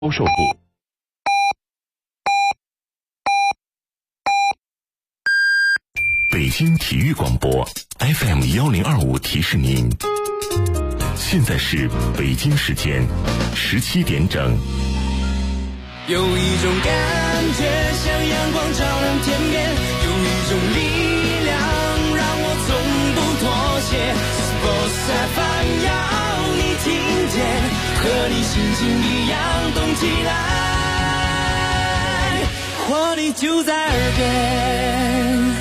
销售部。北京体育广播 FM1025提示您，现在是北京时间17点整。 有一种感觉像阳光照亮天边，有一种力量让我从不妥协。Sports FM 要你听见，和你心情一样动起来，活力就在耳边。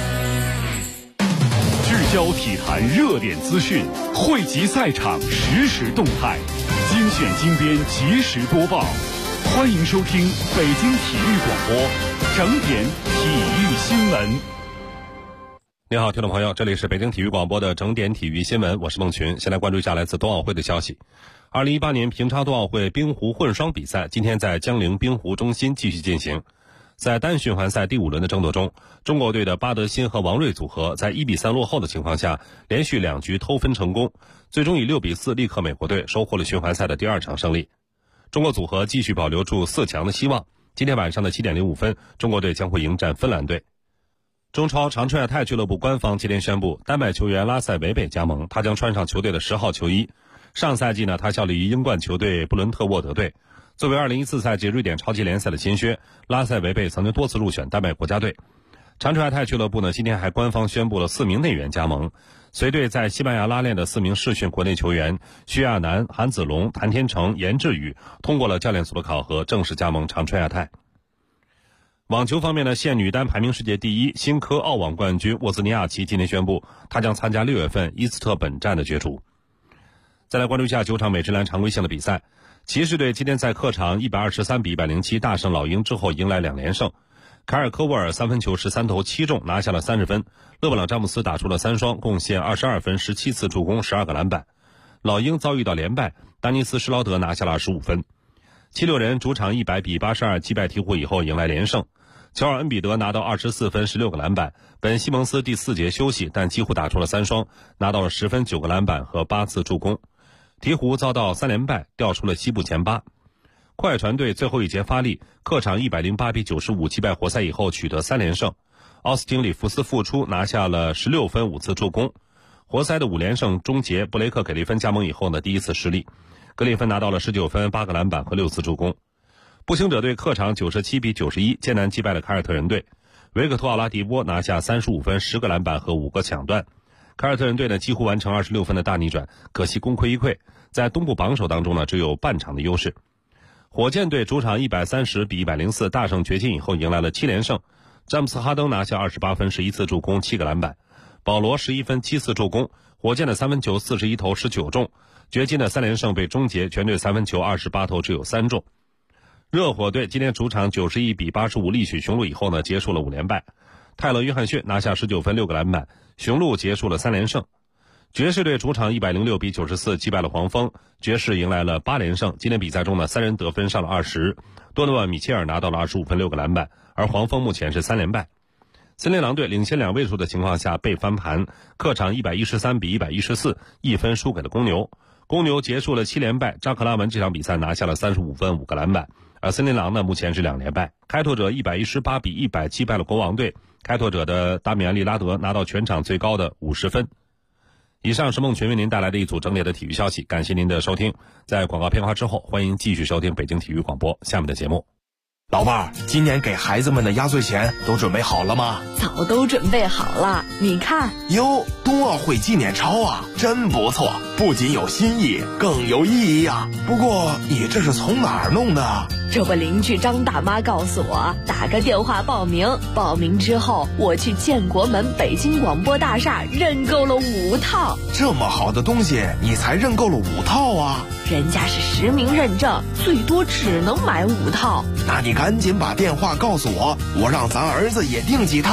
聚焦体坛热点资讯，汇集赛场实时动态，精选精编及时播报。欢迎收听北京体育广播整点体育新闻。 你好，听众朋友，这里是北京体育广播的整点体育新闻，我是孟群。先来关注一下来自冬奥会的消息。2018年平昌冬奥会冰壶混双比赛今天在江陵冰壶中心继续进行。在单循环赛第5轮的争夺中，中国队的巴德辛和王睿组合在1比3落后的情况下，连续2局偷分成功，最终以6比4力克美国队，收获了循环赛的第2场胜利。中国组合继续保留住4强的希望。今天晚上的7点05分，中国队将会迎战芬兰队。中超长春亚泰俱乐部官方今天宣布，丹麦球员拉塞维贝加盟，他将穿上球队的10号球衣。上赛季呢，他效力于英冠球队布伦特沃德队。作为2014赛季瑞典超级联赛的新靴，拉塞维贝曾经多次入选丹麦国家队。长春亚泰俱乐部呢，今天还官方宣布了4名内援加盟。随队在西班牙拉练的4名试训国内球员薛亚楠、韩子龙、谭天成、严志宇通过了教练组的考核，正式加盟长春亚泰。网球方面呢，现女单排名世界第1、新科澳网冠军沃兹尼亚奇今天宣布，她将参加6月份伊斯特本站的角逐。再来关注一下9场美职篮常规性的比赛，骑士队今天在客场123比107大胜老鹰之后迎来2连胜。凯尔科沃尔3分球13投7中，拿下了30分。勒布朗詹姆斯打出了3双，贡献22分、17次助攻、12个篮板。老鹰遭遇到连败，丹尼斯施劳德拿下了25分。76人主场100比82击败鹈鹕以后迎来连胜。乔尔恩比德拿到24分、16个篮板。本西蒙斯第4节休息，但几乎打出了3双，拿到了10分、9个篮板和8次助攻。鹈鹕遭到3连败，掉出了西部前8。快船队最后一节发力，客场108比95击败活塞以后取得3连胜。奥斯汀里弗斯复出，拿下了16分、5次助攻。活塞的5连胜终结，布雷克给利芬加盟以后呢，第一次失利。格里芬拿到了19分、8个篮板和6次助攻。步行者队客场97比91艰难击败了凯尔特人队。维克托奥拉迪波拿下35分、10个篮板和5个抢断。凯尔特人队呢几乎完成26分的大逆转，可惜功亏一篑，在东部榜首当中呢只有半场的优势。火箭队主场130比104大胜掘金以后迎来了7连胜。詹姆斯哈登拿下28分、11次助攻、7个篮板。保罗11分、7次助攻。火箭的3分球41投19中。掘金的3连胜被终结，全队3分球28投只有3中。热火队今天主场91比85力取雄鹿以后呢，结束了5连败。泰勒·约翰逊拿下19分、6个篮板，雄鹿结束了3连胜。爵士队主场106比94击败了黄蜂，爵士迎来了8连胜。今天比赛中呢，3人得分上了20，多诺万·米切尔拿到了25分、6个篮板，而黄蜂目前是3连败。森林狼队领先2位数的情况下被翻盘，客场113比114，一分输给了公牛。公牛结束了7连败，扎克拉文这场比赛拿下了35分、5个篮板，而森林狼呢目前是2连败。开拓者118比100击败了国王队，开拓者的达米安·利拉德拿到全场最高的50分。以上是孟群为您带来的一组整点的体育消息，感谢您的收听。在广告片花之后，欢迎继续收听北京体育广播下面的节目。 老伴儿，今年给孩子们的压岁钱都准备好了吗？ 早都准备好了，你看。 哟，冬奥会纪念钞啊，真不错，不仅有新意，更有意义啊。不过你这是从哪儿弄的？ 这不，邻居张大妈告诉我，打个电话报名，报名之后我去建国门北京广播大厦认购了5套。 这么好的东西，你才认购了5套啊？ 人家是实名认证，最多只能买5套。 那你赶紧把电话告诉我，我让咱儿子也订几套。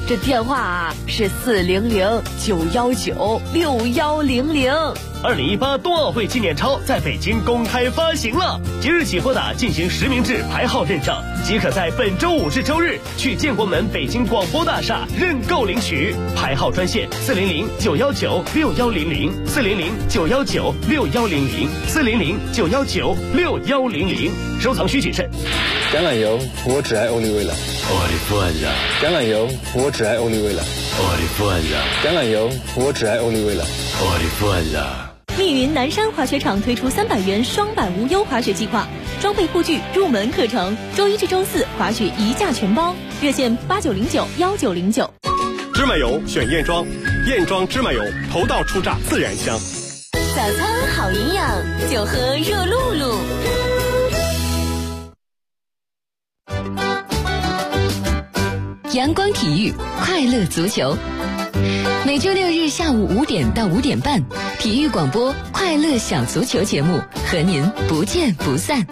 这电话啊是400-919-6100。 2018冬奥会纪念钞在北京公开发行了，即日起拨打进行实名制排号认证，即可在本周5至周日去建国门北京广播大厦认购领取。排号专线400-919-6100，400-919-6100，400-919-6100。收藏需谨慎。 橄榄油，我只爱欧丽味了。 我的父啊！ 橄榄油，我只爱欧丽味了。 我的父啊！ 橄榄油，我只爱欧丽味了。 我的父啊！ 密云南山滑雪场推出300元双板无忧滑雪计划，装备护具、入门课程，周1至周4滑雪一价全包。热线8909-1909。 芝麻油选燕庄，燕庄芝麻油，头道初榨自然香。 早餐好营养，就喝热露露。 阳光体育，快乐足球。每周6日下午5点到5点半，体育广播快乐小足球节目和您不见不散。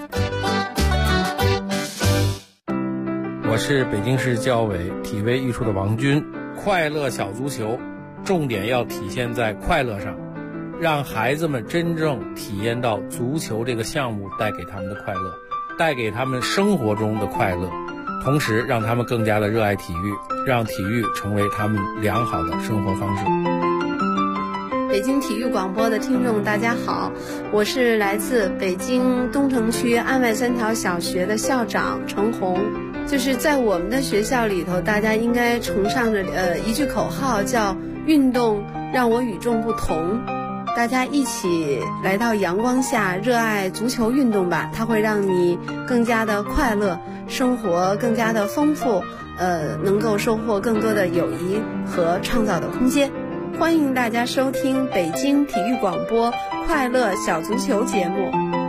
我是北京市教委体卫艺术的王军。快乐小足球重点要体现在快乐上，让孩子们真正体验到足球这个项目带给他们的快乐，带给他们生活中的快乐，同时让他们更加的热爱体育，让体育成为他们良好的生活方式。 北京体育广播的听众大家好，我是来自北京东城区安外3条小学的校长程红。就是在我们的学校里头，大家应该崇尚着一句口号，叫运动让我与众不同。大家一起来到阳光下，热爱足球运动吧，它会让你更加的快乐，生活更加的丰富，能够收获更多的友谊和创造的空间。欢迎大家收听北京体育广播快乐小足球节目。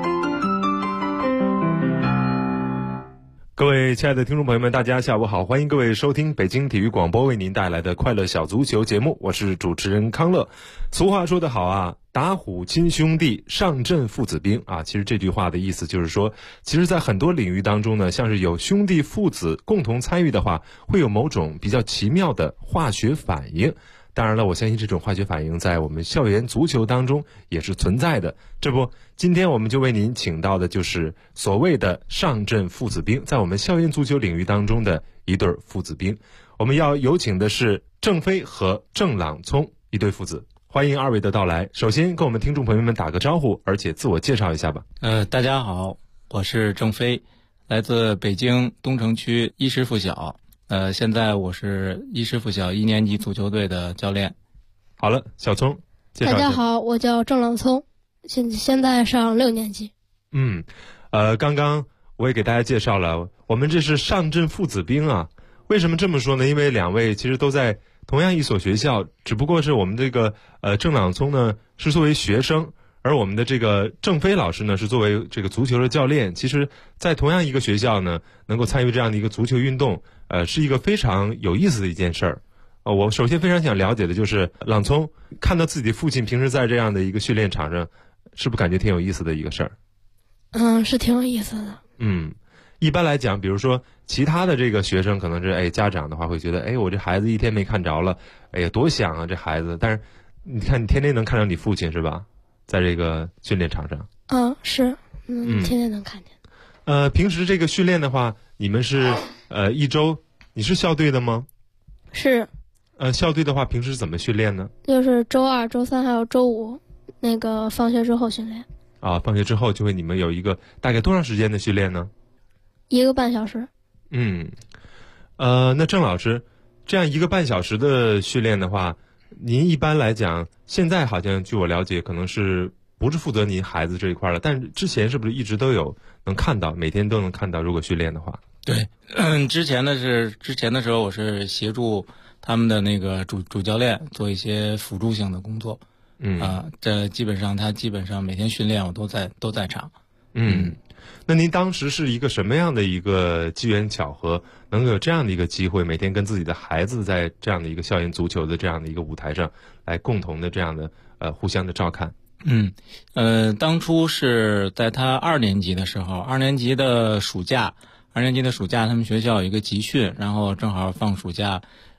各位亲爱的听众朋友们，大家下午好，欢迎各位收听北京体育广播为您带来的快乐小足球节目，我是主持人康乐。俗话说得好啊，打虎亲兄弟，上阵父子兵啊。其实这句话的意思就是说，其实在很多领域当中呢，像是有兄弟父子共同参与的话，会有某种比较奇妙的化学反应。当然了，我相信这种化学反应在我们校园足球当中也是存在的。这不，今天我们就为您请到的就是所谓的上阵父子兵，在我们校园足球领域当中的一对父子兵。我们要有请的是郑飞和郑朗聪一对父子，欢迎二位的到来。首先跟我们听众朋友们打个招呼，而且自我介绍一下吧。 大家好，我是郑飞，来自北京东城区一师附小。现在我是一师附小1年级足球队的教练。 好了，小聪介绍一下。 大家好，我叫郑朗聪，现在上6年级。 刚刚我也给大家介绍了，我们这是上阵父子兵啊。为什么这么说呢？因为两位其实都在同样一所学校，只不过是我们这个郑朗聪呢是作为学生，而我们的这个郑飞老师呢是作为这个足球的教练。其实在同样一个学校呢，能够参与这样的一个足球运动，是一个非常有意思的一件事儿。我首先非常想了解的就是朗聪看到自己的父亲平时在这样的一个训练场上，是不是感觉挺有意思的一个事儿？ 是挺有意思的。 一般来讲，比如说其他的这个学生可能是家长的话会觉得我这孩子一天没看着了，多想啊这孩子。但是你看你天天能看到你父亲是吧，在这个训练场上。 是天天能看见。 平时这个训练的话，你们是一周，你是校队的吗？ 是。 校队的话平时是怎么训练呢？ 就是周2、周3还有周5那个放学之后训练。 放学之后就会你们有一个大概多长时间的训练呢？1个半小时。 那郑老师，这样1个半小时的训练的话，您一般来讲现在好像据我了解可能是不是负责您孩子这一块了，但之前是不是一直都有能看到，每天都能看到，如果训练的话？ 对，之前的时候我是协助他们的那个主教练做一些辅助性的工作。这基本上每天训练我都在场。 那您当时是一个什么样的一个机缘巧合，能够有这样的一个机会，每天跟自己的孩子在这样的一个校园足球的这样的一个舞台上来共同的这样的互相的照看？ 当初是在他2年级的时候，2年级的暑假他们学校有一个集训，然后正好放暑假，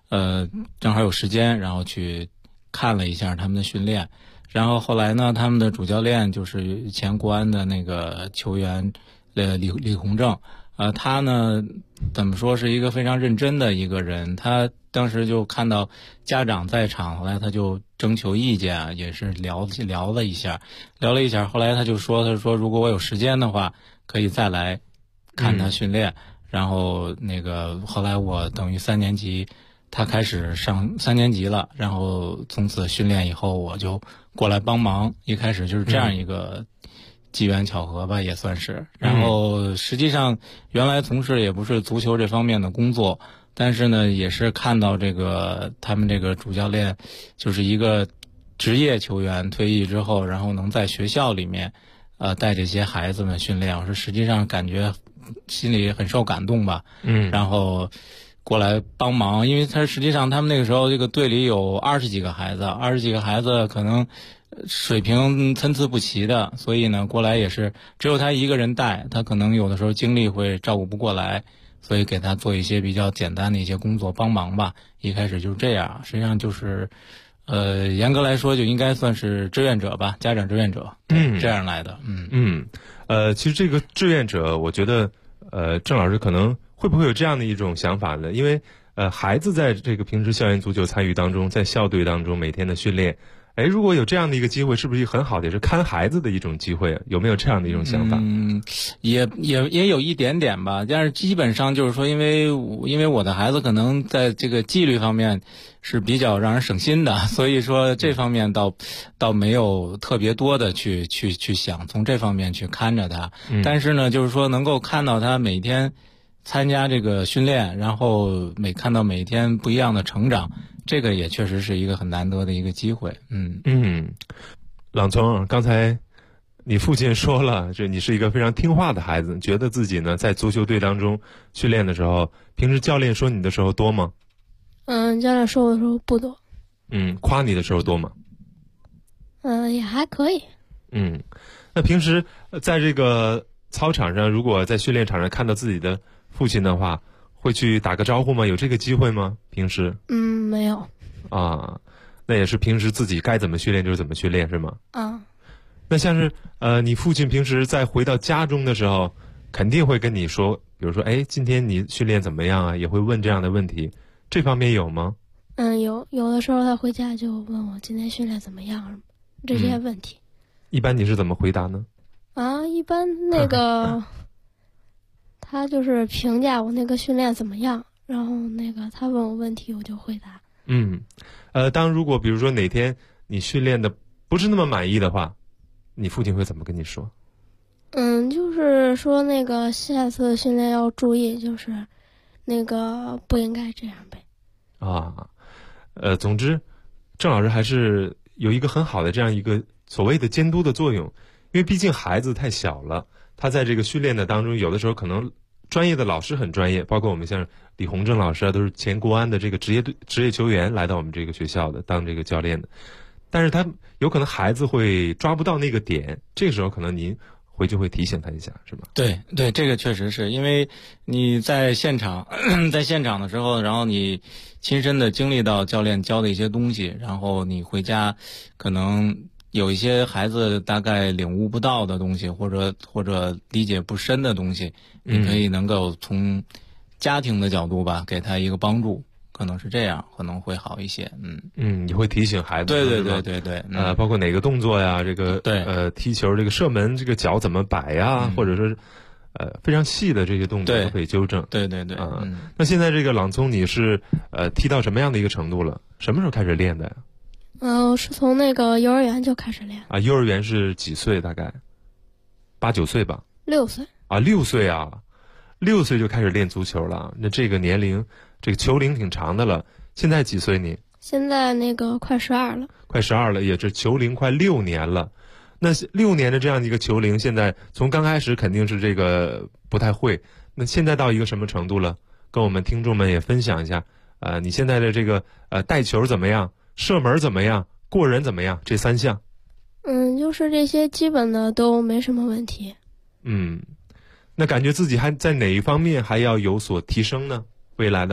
正好有时间，然后去看了一下他们的训练。然后后来呢，他们的主教练就是前国安的那个球员李洪正，他呢怎么说是一个非常认真的一个人。他当时就看到家长在场，后来他就征求意见，也是聊了一下。后来他说如果我有时间的话，可以再来看他训练。然后后来我等于3年级，他开始上3年级了，然后从此训练以后，我就过来帮忙。一开始就是这样一个机缘巧合吧，也算是。然后实际上原来从事也不是足球这方面的工作，但是呢，也是看到他们这个主教练就是一个职业球员退役之后，然后能在学校里面带这些孩子们训练，我是实际上感觉心里很受感动吧。然后过来帮忙，因为实际上他们那个时候这个队里有20几个孩子可能水平参差不齐的，所以呢过来也是只有他一个人带，他可能有的时候精力会照顾不过来，所以给他做一些比较简单的一些工作帮忙吧。一开始就是这样，实际上就是严格来说就应该算是志愿者吧，家长志愿者，这样来的。 其实这个志愿者，我觉得郑老师可能会不会有这样的一种想法呢？因为孩子在这个平时校园足球参与当中，在校队当中每天的训练，如果有这样的一个机会，是不是很好的也是看孩子的一种机会？有没有这样的一种想法？ 也有一点点吧，但是基本上就是说，因为我的孩子可能在这个纪律方面是比较让人省心的，所以说这方面倒没有特别多的去想从这方面去看着他。但是呢，就是说能够看到他每天参加这个训练，然后看到每天不一样的成长，这个也确实是一个很难得的一个机会。 朗聪，刚才你父亲说了，你是一个非常听话的孩子，觉得自己呢在足球队当中训练的时候，平时教练说你的时候多吗？ 教练说我的时候不多。 夸你的时候多吗？ 也还可以。 那平时在这个操场上，如果在训练场上看到自己的父亲的话，会去打个招呼吗？有这个机会吗？平时？ 没有。 那也是平时自己该怎么训练就是怎么训练，是吗？那像是你父亲平时在回到家中的时候，肯定会跟你说，比如说，今天你训练怎么样啊？也会问这样的问题，这方面有吗？ 有的时候他回家就问我今天训练怎么样，这些问题。 一般你是怎么回答呢？ 一般他就是评价我那个训练怎么样，然后他问我问题我就回答。 当如果比如说哪天你训练的不是那么满意的话，你父亲会怎么跟你说？ 就是说下次训练要注意，就是不应该这样呗。 总之郑老师还是有一个很好的这样一个所谓的监督的作用，因为毕竟孩子太小了，他在这个训练的当中，有的时候可能专业的老师很专业，包括我们像李洪正老师都是前国安的这个职业球员来到我们这个学校的当这个教练的，但是他有可能孩子会抓不到那个点，这个时候可能您回去会提醒他一下，是吧？ 对，这个确实是因为你在现场的时候，然后你亲身的经历到教练教的一些东西，然后你回家可能有一些孩子大概领悟不到的东西，或者理解不深的东西，你可以能够从家庭的角度吧，给他一个帮助，可能是这样，可能会好一些。 你会提醒孩子， 对， 包括哪个动作呀，这个踢球这个射门这个脚怎么摆呀，或者说非常细的这些动作都可以纠正。 对。 那现在这个朗聪，你是踢到什么样的一个程度了？什么时候开始练的呀？ 我是从幼儿园就开始练。 幼儿园是几岁？大概8、9岁吧。 6岁。 6岁啊，6岁就开始练足球了。那这个年龄，这个球龄挺长的了。现在几岁你？ 现在快12了。 快12了，也是球龄快6年了。那6年的这样一个球龄，现在从刚开始肯定是这个不太会，那现在到一个什么程度了？跟我们听众们也分享一下。你现在的这个带球怎么样？射门怎么样？过人怎么样？这3项。 就是这些基本的都没什么问题。 那感觉自己还在哪一方面还要有所提升呢？未来的话，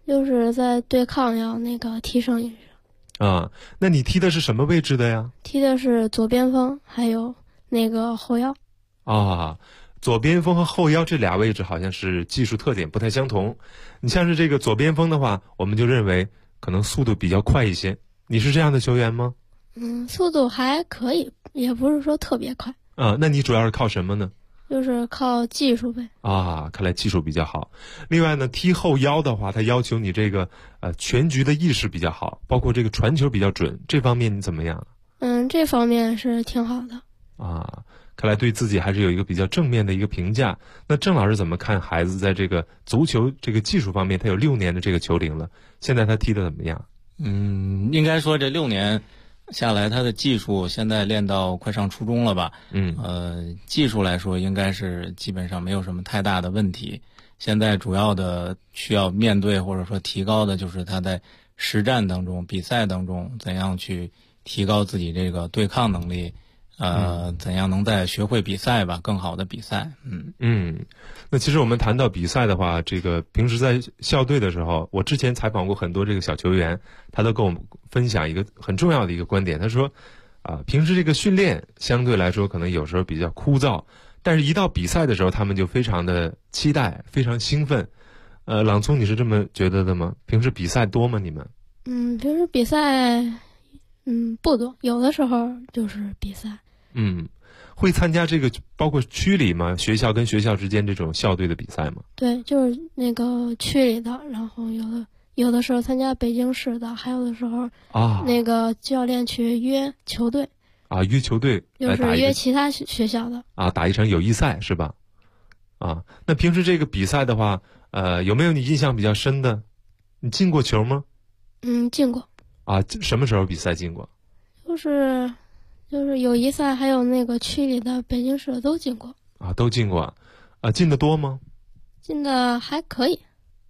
就是在对抗要那个提升一下。 啊，那你踢的是什么位置的呀？ 踢的是左边锋，还有那个后腰。 啊，左边锋和后腰这俩位置好像是技术特点不太相同。你像是这个左边锋的话，我们就认为可能速度比较快一些。你是这样的球员吗？ 速度还可以，也不是说特别快。 啊，那你主要是靠什么呢？ 就是靠技术呗。 啊，看来技术比较好。另外呢，踢后腰的话，它要求你这个全局的意识比较好，包括这个传球比较准，这方面你怎么样？ 这方面是挺好的。 啊，看来对自己还是有一个比较正面的一个评价。那郑老师怎么看孩子在这个足球这个技术方面？他有6年的这个球龄了，现在他踢得怎么样？ 应该说这6年下来，他的技术现在练到快上初中了吧？技术来说应该是基本上没有什么太大的问题。现在主要的需要面对或者说提高的就是他在实战当中、比赛当中怎样去提高自己这个对抗能力，怎样能再学会比赛吧，更好的比赛。 那其实我们谈到比赛的话，这个平时在校队的时候，我之前采访过很多这个小球员，他都跟我们分享一个很重要的一个观点，他说平时这个训练相对来说可能有时候比较枯燥，但是一到比赛的时候，他们就非常的期待，非常兴奋。朗聪，你是这么觉得的吗？平时比赛多吗？你们？ 平时比赛不多，有的时候就是比赛。 会参加这个包括区里吗？学校跟学校之间这种校队的比赛吗？ 对，就是那个区里的，然后有的时候参加北京市的，还有的时候那个教练去约球队约球队就是约其他学校的打一场友谊赛是吧？那平时这个比赛的话，有没有你印象比较深的？你进过球吗？ 进过。 什么时候比赛进过？ 就是友谊赛，还有那个区里的北京市的都进过。 都进过。进的多吗？ 进的还可以。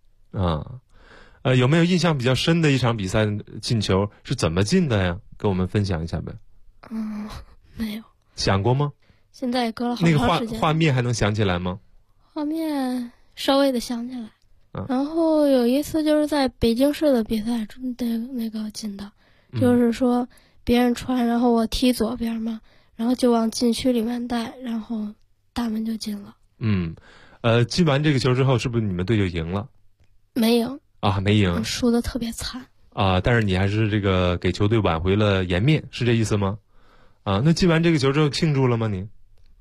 有没有印象比较深的一场比赛进球是怎么进的呀？跟我们分享一下呗。 没有。 想过吗？ 现在也隔了好长时间。 那个画面还能想起来吗？ 画面稍微的想起来。然后有一次就是在北京市的比赛中的那个进的，就是说别人传，然后我踢左边嘛，然后就往禁区里面带，然后大门就进了。 进完这个球之后，是不是你们队就赢了？ 没赢。 没赢， 输得特别惨。 但是你还是这个给球队挽回了颜面，是这意思吗？那进完这个球之后庆祝了吗？你？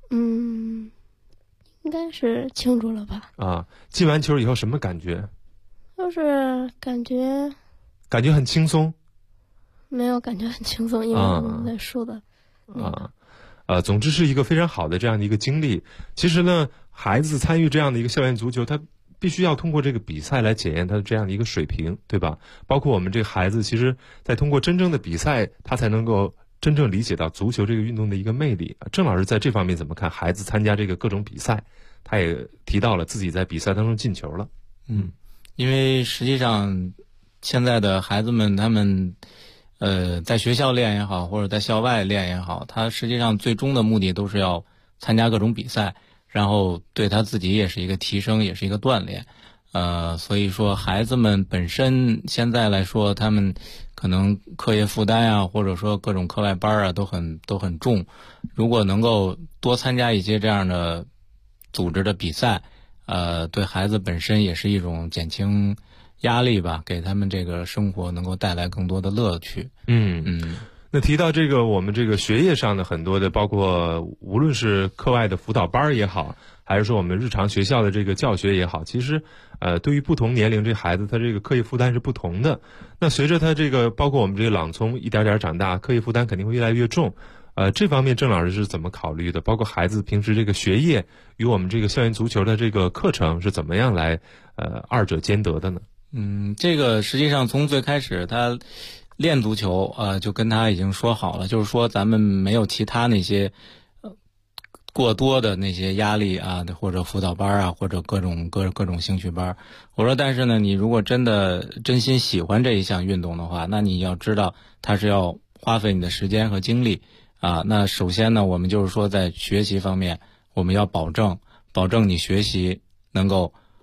应该是庆祝了吧。 进完球以后什么感觉？ 就是感觉很轻松。 没有感觉很轻松，因为我们在输的。 总之是一个非常好的这样的一个经历。其实呢，孩子参与这样的一个校园足球，他必须要通过这个比赛来检验他的这样的一个水平，对吧？包括我们这个孩子，其实在通过真正的比赛，他才能够真正理解到足球这个运动的一个魅力。郑老师在这方面怎么看孩子参加这个各种比赛？他也提到了自己在比赛当中进球了。 因为实际上现在的孩子们他们在学校练也好，或者在校外练也好，他实际上最终的目的都是要参加各种比赛，然后对他自己也是一个提升，也是一个锻炼。所以说孩子们本身现在来说，他们可能课业负担或者说各种课外班都很重。如果能够多参加一些这样的组织的比赛，对孩子本身也是一种减轻压力吧，给他们这个生活能够带来更多的乐趣。 那提到这个我们这个学业上的很多的，包括无论是课外的辅导班也好，还是说我们日常学校的这个教学也好，其实对于不同年龄这孩子他这个课业负担是不同的。那随着他这个包括我们这个朗聪一点点长大，课业负担肯定会越来越重。这方面郑老师是怎么考虑的？包括孩子平时这个学业与我们这个校园足球的这个课程是怎么样来二者兼得的呢？ 这个实际上从最开始他练足球就跟他已经说好了，就是说咱们没有其他那些过多的那些压力或者辅导班或者各种兴趣班。我说但是呢，你如果真心喜欢这一项运动的话，那你要知道它是要花费你的时间和精力那首先呢，我们就是说在学习方面，我们要保证你学习能够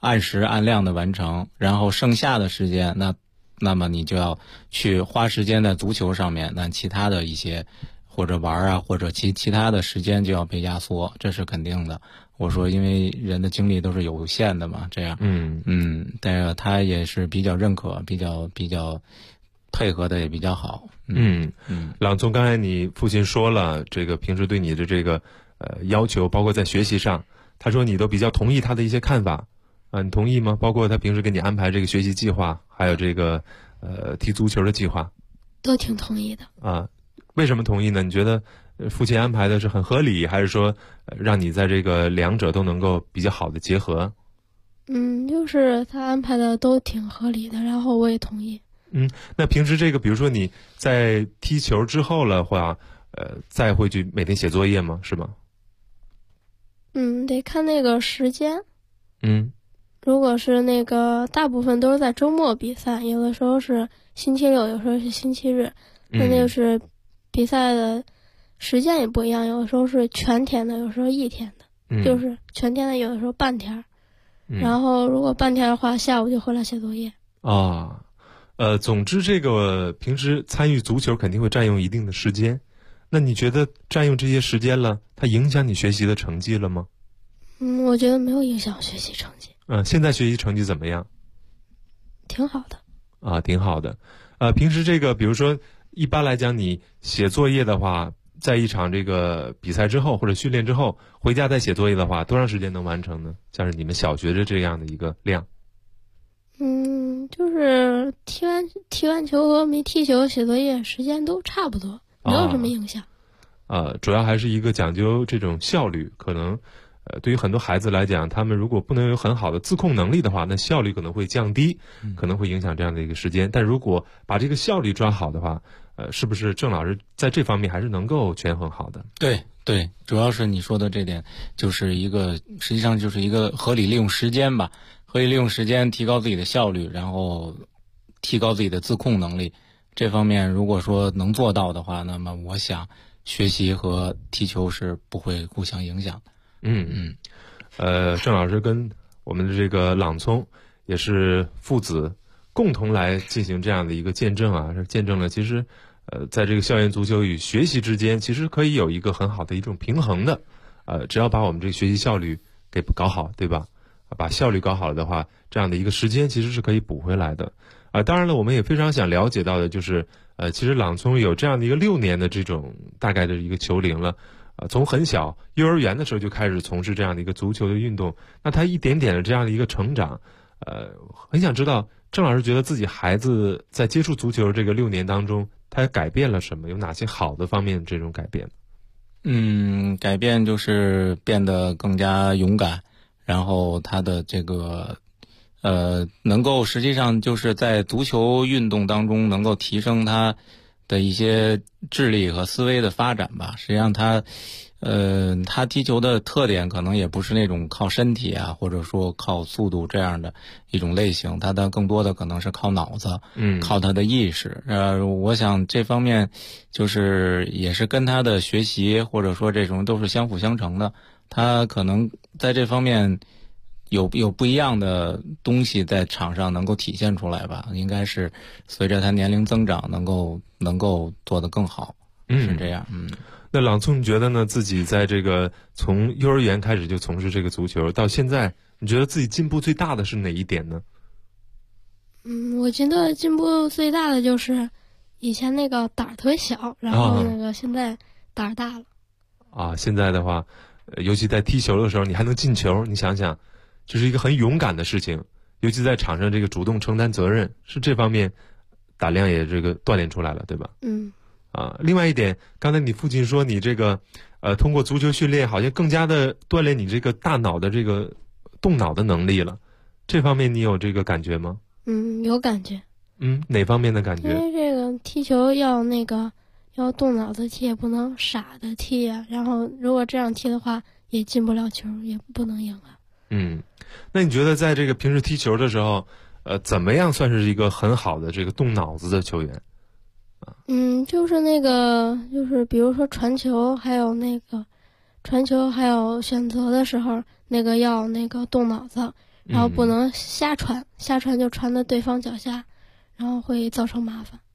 按时按量的完成，然后剩下的时间那么你就要去花时间在足球上面，那其他的一些或者玩啊或者其他的时间就要被压缩，这是肯定的。我说因为人的精力都是有限的嘛，这样但是他也是比较认可，比较配合的也比较好。 朗聪，刚才你父亲说了这个平时对你的这个要求，包括在学习上，他说你都比较同意他的一些看法啊，你同意吗？包括他平时给你安排这个学习计划，还有这个踢足球的计划， 都挺同意的啊。为什么同意呢？你觉得父亲安排的是很合理，还是说让你在这个两者都能够比较好的结合？ 就是他安排的都挺合理的，然后我也同意。 那平时这个比如说你在踢球之后的话再会去每天写作业吗？是吗？ 得看那个时间。 如果是那个大部分都是在周末比赛，有的时候是星期六，有时候是星期日，那就是比赛的时间也不一样，有的时候是全天的，有时候一天的，就是全天的，有的时候半天。然后如果半天的话，下午就回来写作业。 总之这个平时参与足球肯定会占用一定的时间，那你觉得占用这些时间了，它影响你学习的成绩了吗？ 我觉得没有影响学习成绩。 现在学习成绩怎么样？ 挺好的。 挺好的。平时这个比如说一般来讲你写作业的话，在一场这个比赛之后或者训练之后回家再写作业的话，多长时间能完成呢？像是你们小学的这样的一个量。 就是踢完球和没踢球写作业时间都差不多，没有什么影响。 主要还是一个讲究这种效率，可能对于很多孩子来讲，他们如果不能有很好的自控能力的话，那效率可能会降低，可能会影响这样的一个时间。但如果把这个效率抓好的话，是不是郑老师在这方面还是能够权衡好的？ 对，主要是你说的这点，就是实际上就是一个合理利用时间吧，合理利用时间提高自己的效率，然后提高自己的自控能力。这方面如果说能做到的话，那么我想学习和踢球是不会互相影响的。 郑老师跟我们的这个朗聪也是父子共同来进行这样的一个见证啊，见证了其实在这个校园足球与学习之间，其实可以有一个很好的一种平衡的。只要把我们这个学习效率给搞好，对吧？把效率搞好了的话，这样的一个时间其实是可以补回来的。当然了，我们也非常想了解到的就是，其实朗聪有这样的一个6年的这种大概的一个球龄了，从很小幼儿园的时候就开始从事这样的一个足球的运动，那他一点点的这样的一个成长，很想知道郑老师觉得自己孩子在接触足球这个6年当中，他改变了什么？有哪些好的方面这种改变？ 改变就是变得更加勇敢，然后他的这个能够实际上就是在足球运动当中能够提升他的一些智力和思维的发展吧。实际上他踢球的特点可能也不是那种靠身体啊，或者说靠速度这样的一种类型，他的更多的可能是靠脑子，靠他的意识。我想这方面就是也是跟他的学习或者说这种都是相辅相成的。他可能在这方面有不一样的东西在场上能够体现出来吧，应该是随着他年龄增长能够做得更好，是这样。 那朗聪，你觉得呢？自己在这个从幼儿园开始就从事这个足球，到现在，你觉得自己进步最大的是哪一点呢？ 我觉得进步最大的就是以前那个胆儿特别小，然后那个现在胆儿大了。 现在的话，尤其在踢球的时候，你还能进球，你想想，这是一个很勇敢的事情。尤其在场上这个主动承担责任，是这方面胆量也这个锻炼出来了，对吧？另外一点，刚才你父亲说你这个通过足球训练好像更加的锻炼你这个大脑的这个动脑的能力了，这方面你有这个感觉吗？ 有感觉。 哪方面的感觉？ 因为这个踢球要动脑子踢，也不能傻的踢啊，然后如果这样踢的话也进不了球，也不能赢啊。 那你觉得在这个平时踢球的时候怎么样算是一个很好的这个动脑子的球员？ 就是比如说传球，还有选择的时候，要动脑子， 然后不能瞎传，瞎传就传到对方脚下，然后会造成麻烦。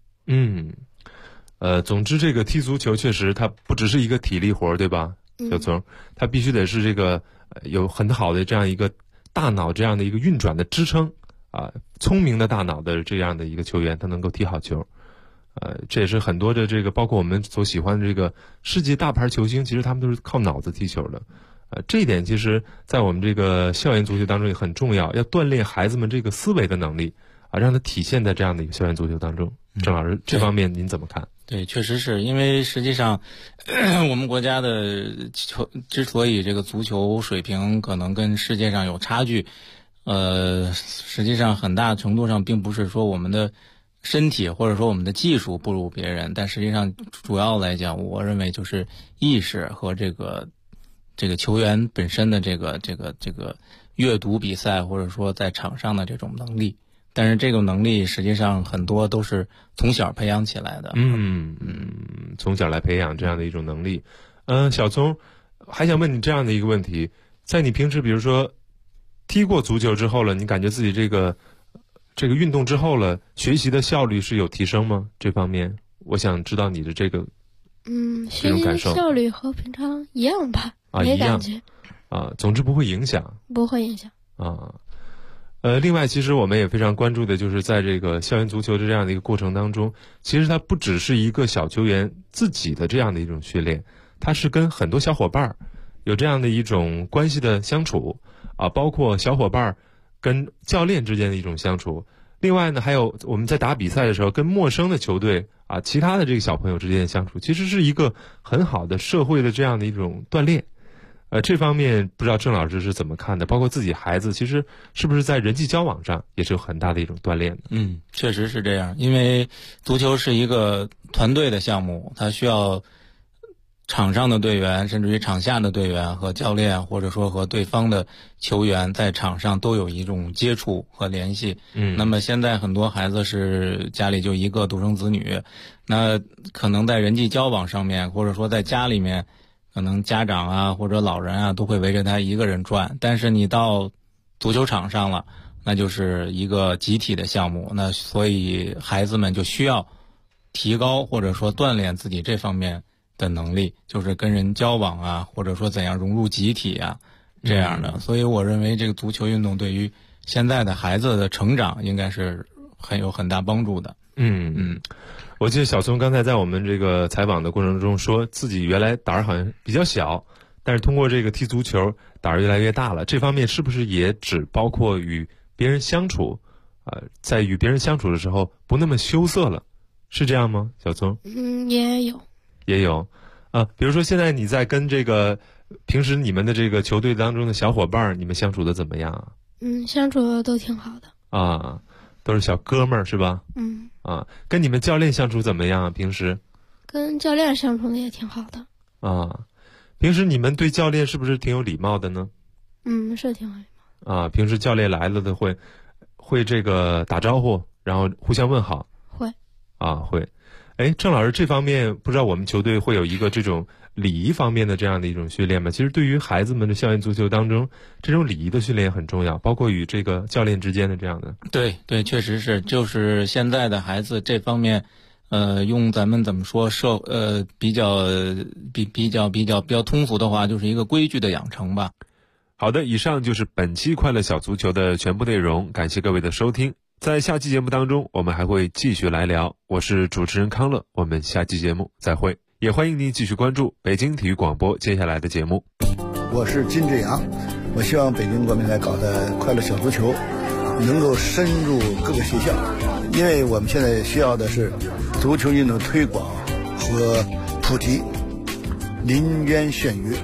总之这个踢足球确实它不只是一个体力活，对吧？小聪，它必须得是这个有很好的这样一个大脑这样的一个运转的支撑啊，聪明的大脑的这样的一个球员，他能够踢好球。这也是很多的这个，包括我们所喜欢的这个世界大牌球星，其实他们都是靠脑子踢球的。这一点其实在我们这个校园足球当中也很重要，要锻炼孩子们这个思维的能力啊，让他体现在这样的一个校园足球当中。郑老师，这方面您怎么看？ 对，确实是因为实际上我们国家的球之所以这个足球水平可能跟世界上有差距，实际上很大程度上并不是说我们的身体或者说我们的技术不如别人，但实际上主要来讲，我认为就是意识和这个球员本身的这个阅读比赛或者说在场上的这种能力。但是这个能力实际上很多都是从小培养起来的。 从小来培养这样的一种能力。小聪，还想问你这样的一个问题，在你平时比如说踢过足球之后了，你感觉自己这个运动之后了，学习的效率是有提升吗？这方面我想知道你的这个学习效率和平常一样吧，没感觉总之不会影响， 不会影响另外其实我们也非常关注的就是在这个校园足球的这样的一个过程当中，其实它不只是一个小球员自己的这样的一种训练，它是跟很多小伙伴有这样的一种关系的相处包括小伙伴跟教练之间的一种相处。另外呢，还有我们在打比赛的时候跟陌生的球队其他的这个小朋友之间的相处，其实是一个很好的社会的这样的一种锻炼。这方面不知道郑老师是怎么看的？包括自己孩子，其实是不是在人际交往上也是有很大的一种锻炼的？ 确实是这样，因为足球是一个团队的项目，它需要场上的队员，甚至于场下的队员和教练，或者说和对方的球员在场上都有一种接触和联系。那么现在很多孩子是家里就一个独生子女，那可能在人际交往上面，或者说在家里面，可能家长或者老人都会围着他一个人转，但是你到足球场上了，那就是一个集体的项目，那所以孩子们就需要提高或者说锻炼自己这方面的能力，就是跟人交往或者说怎样融入集体这样的。所以我认为这个足球运动对于现在的孩子的成长应该是有很大帮助的。 我记得小聪刚才在我们这个采访的过程中说自己原来胆儿好像比较小，但是通过这个踢足球胆儿越来越大了。这方面是不是也只包括与别人相处在与别人相处的时候不那么羞涩了，是这样吗？小聪也有比如说现在你在跟这个平时你们的这个球队当中的小伙伴，你们相处的怎么样相处的都挺好的都是小哥们儿是吧？跟你们教练相处怎么样平时跟教练相处的也挺好的平时你们对教练是不是挺有礼貌的呢？ 是挺有礼貌平时教练来了的会这个打招呼，然后互相问好？会郑老师，这方面不知道我们球队会有一个这种礼仪方面的这样的一种训练吗？其实对于孩子们的校园足球当中，这种礼仪的训练也很重要，包括与这个教练之间的这样的。 对，确实是，就是现在的孩子这方面，用咱们怎么说比较通俗的话，就是一个规矩的养成吧。 好的，以上就是本期快乐小足球的全部内容，感谢各位的收听。在下期节目当中，我们还会继续来聊。我是主持人康乐，我们下期节目再会。也欢迎您继续关注北京体育广播接下来的节目。 我是金志阳，我希望北京国民来搞的快乐小足球能够深入各个学校，因为我们现在需要的是足球运动推广和普及，临渊羡鱼。